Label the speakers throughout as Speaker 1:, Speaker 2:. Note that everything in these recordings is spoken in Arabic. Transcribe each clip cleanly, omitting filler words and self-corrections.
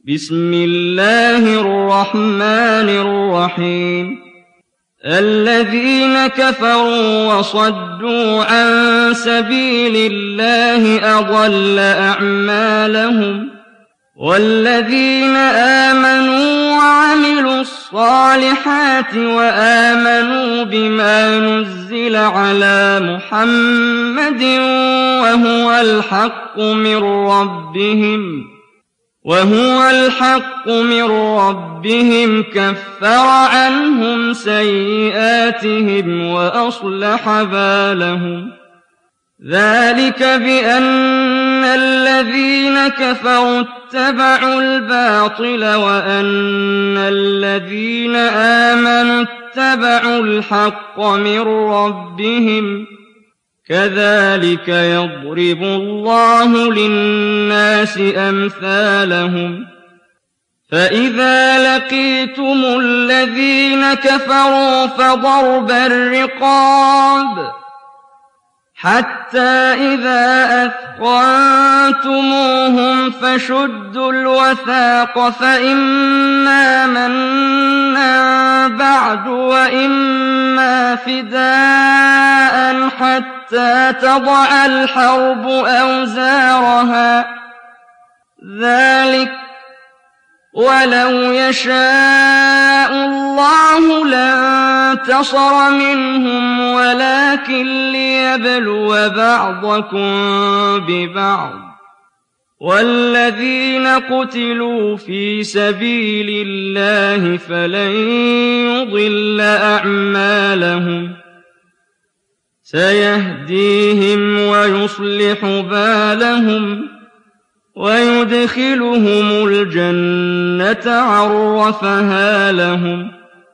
Speaker 1: بسم الله الرحمن الرحيم الذين كفروا وصدوا عن سبيل الله أضل أعمالهم والذين آمنوا وعملوا الصالحات وآمنوا بما نزل على محمد وهو الحق من ربهم كفر عنهم سيئاتهم وأصلح بالهم ذلك بأن الذين كفروا اتبعوا الباطل وأن الذين آمنوا اتبعوا الحق من ربهم كذلك يضرب الله للناس أمثالهم فإذا لقيتم الذين كفروا فضرب الرقاب حتى إذا أثخنتموهم فشدوا الوثاق فإما منا بعد وإما فداء حتى تضع الحرب أوزارها ذلك ولو يشاء الله لانتصر منهم ولكن ليبلو بعضكم ببعض والذين قتلوا في سبيل الله فلن يضل أعمالهم سيهديهم ويصلح بالهم ويدخلهم الجنة عرفها لهم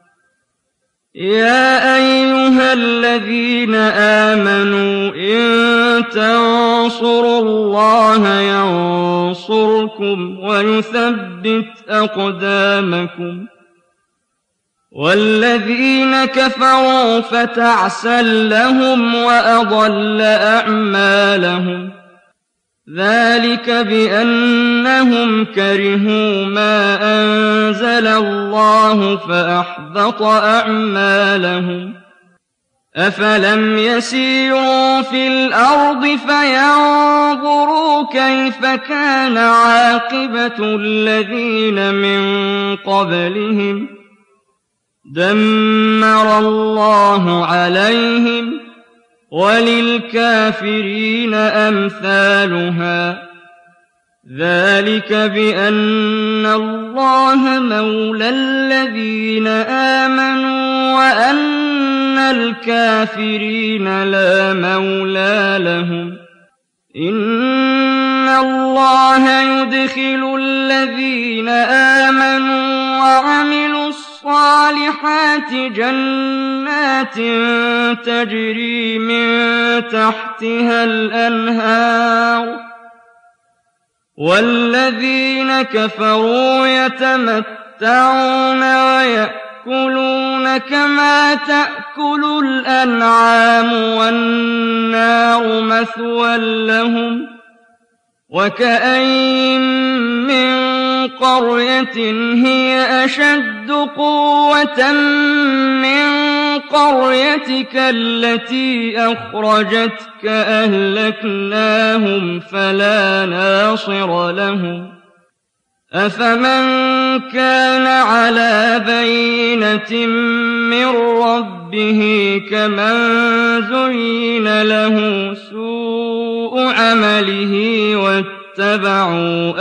Speaker 1: يا أيها الذين آمنوا إن تنصروا الله ينصركم ويثبت أقدامكم والذين كفروا فتعسا لهم وأضل أعمالهم ذلك بأنهم كرهوا ما أنزل الله فأحبط أعمالهم أفلم يسيروا في الأرض فينظروا كيف كان عاقبة الذين من قبلهم دمر الله عليهم وللكافرين أمثالها ذلك بأن الله مولى الذين آمنوا وأن الكافرين لا مولى لهم إن الله يدخل الذين آمنوا وعملوا الصالحات جنات تجري من تحتها الأنهار والذين كفروا يتمتعون ويأكلون كما تأكل الأنعام والنار مثوى لهم وكأين من قرية هي أشد قوة من قريتك التي أخرجتك أهلكناهم فلا ناصر لهم أفمن كان على بينة من ربه كمن زين له سوء عمله واتبعوا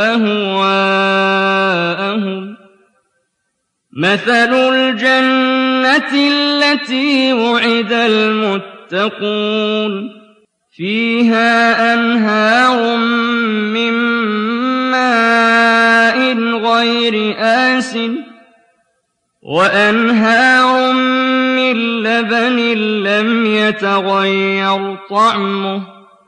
Speaker 1: أهواءهم مثل الجنة التي وعد المتقون فيها أنهار من ماء غير آسٍ وأنهار من لبن لم يتغير طعمه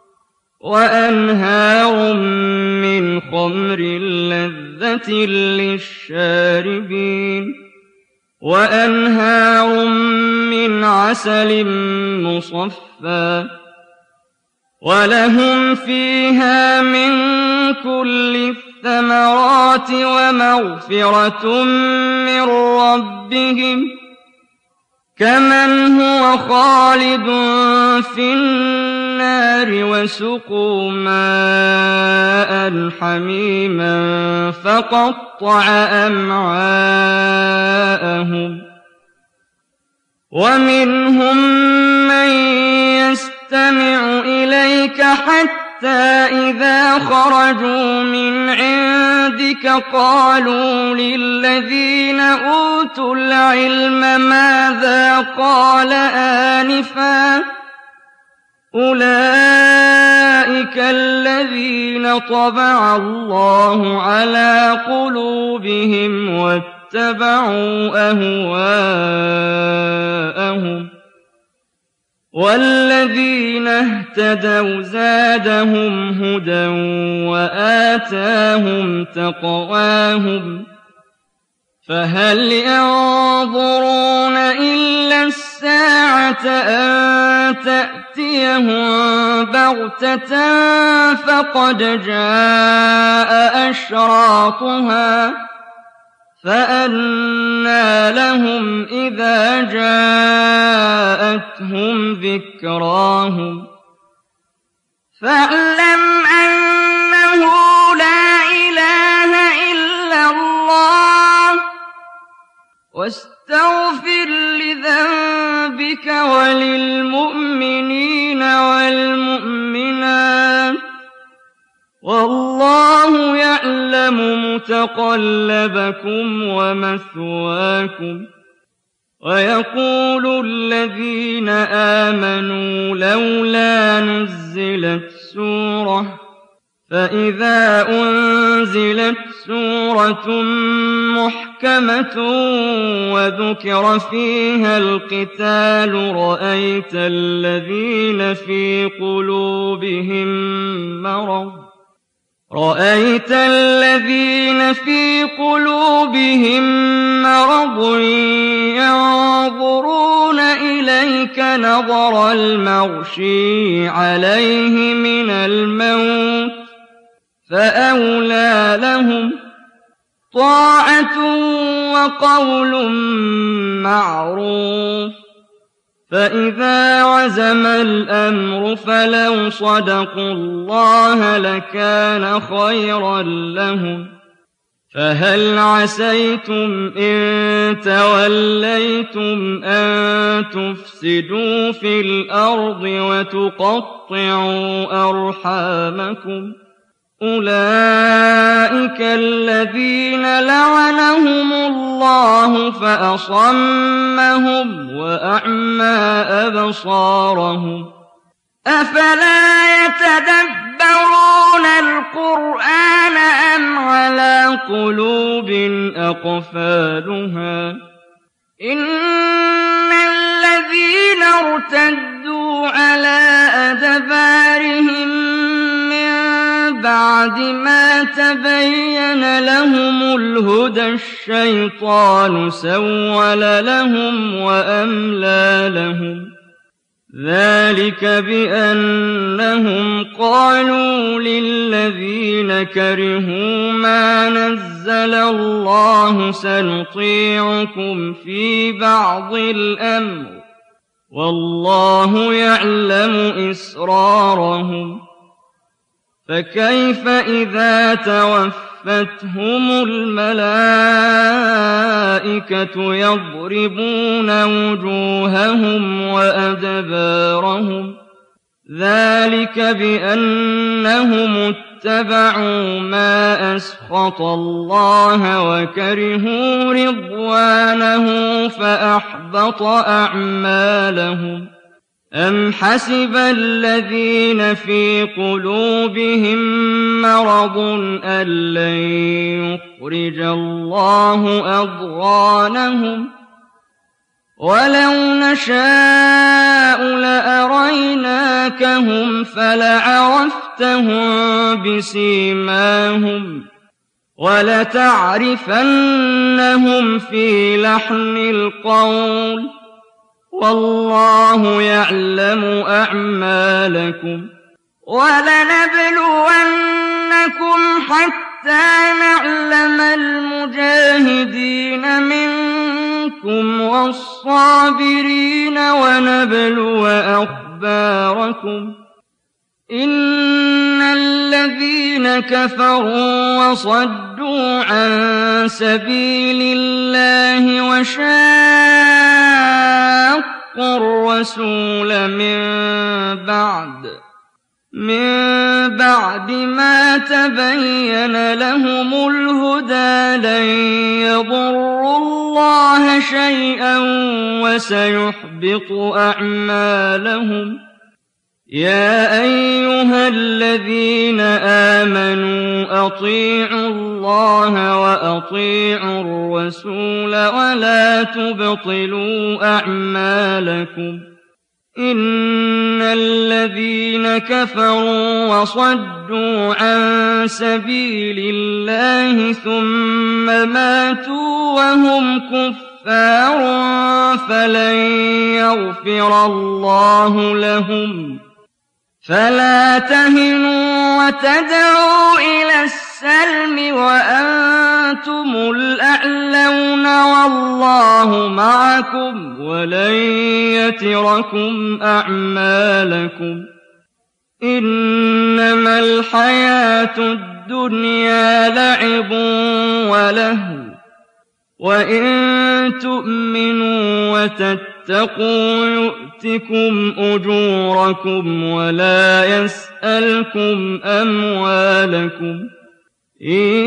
Speaker 1: وأنهار من خمر لذة للشاربين وأنهار من عسل مصفى ولهم فيها من كل الثمرات ومغفرة من ربهم كمن هو خالد في النار وسقوا ماء حميما فقطع أمعاءهم ومنهم من يستمع إليك حتى إذا خرجوا من عندك قالوا للذين أوتوا العلم ماذا قال آنفا أولئك الذين طبع الله على قلوبهم واتبعوا أهواءهم والذين اهتدوا زادهم هدى وآتاهم تقواهم فهل ينظرون إلا الساعة أن تأتيهم بغتة فقد جاء أشراطها فأنى لهم إذا جاءتهم ذكراهم فاعلم أنه لا إله إلا الله واستغفر لذنبك وللمؤمنين والمؤمنات والله يعلم متقلبكم ومثواكم ويقول الذين آمنوا لولا نزلت سورة فإذا أنزلت سورة محكمة وذكر فيها القتال رأيت الذين في قلوبهم مرض ينظرون إليك نظر المغشي عليه من الموت فأولى لهم طاعة وقول معروف فإذا عزم الأمر فلو صدقوا الله لكان خيرا لهم فهل عسيتم إن توليتم أن تفسدوا في الأرض وتقطعوا أرحامكم أولئك الذين لعنهم الله فأصمهم وأعمى أبصارهم أفلا يتدبرون القرآن أم على قلوب أقفالها إن الذين ارتدوا على أدبارهم بعد ما تبين لهم الهدى الشيطان سول لهم وأملى لهم ذلك بأنهم قالوا للذين كرهوا ما نزل الله سنطيعكم في بعض الأمر والله يعلم إسرارهم فكيف إذا توفتهم الملائكة يضربون وجوههم وأدبارهم ذلك بأنهم اتبعوا ما أسخط الله وكرهوا رضوانه فأحبط أعمالهم أم حسب الذين في قلوبهم مرض أن لن يخرج الله أضغانهم ولو نشاء لأريناكهم فلعرفتهم بسيماهم ولتعرفنهم في لحن القول والله يعلم أعمالكم ولنبلونكم حتى حَتَّىٰ نَعْلَمَ الْمُجَاهِدِينَ مِنكُمْ وَالصَّابِرِينَ وَنَبْلُوَ أَخْبَارَكُمْ ۚ إِنَّ الَّذِينَ كَفَرُوا وَصَدُّوا عَن سَبِيلِ اللَّهِ وَشَاقُّوا الرَّسُولَ من بعد ما تبين لهم الهدى لن يضروا الله شيئا وسيحبط أعمالهم. يا أيها الذين آمنوا أطيعوا الله وأطيعوا الرسول ولا تبطلوا أعمالكم. إن الذين كفروا وصدوا عن سبيل الله ثم ماتوا وهم كفار فلن يغفر الله لهم. فلا تهنوا وتدعوا إلى السلم وأنتم الأعلون والله معكم ولن يتركم أعمالكم. إنما الحياة الدنيا لعب ولهو وإن تؤمنوا وتتقوا يؤتكم أجوركم ولا يسألكم أموالكم. إن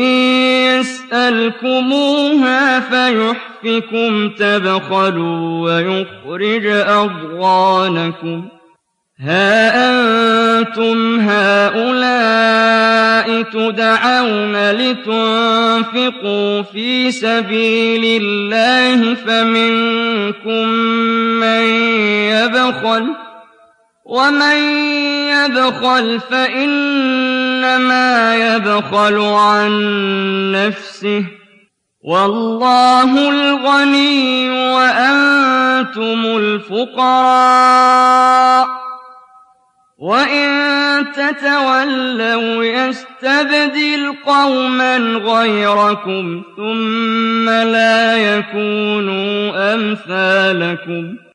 Speaker 1: يسألكموها فيحفكم تبخلوا ويخرج أضغانكم. ها أنتم هؤلاء تدعون لتنفقوا في سبيل الله فمنكم من يبخل ومن يبخل فإنما يبخل عن نفسه والله الغني وأنتم الفقراء. وإن تتولوا يستبدل قوما غيركم ثم لا يكونوا أمثالكم.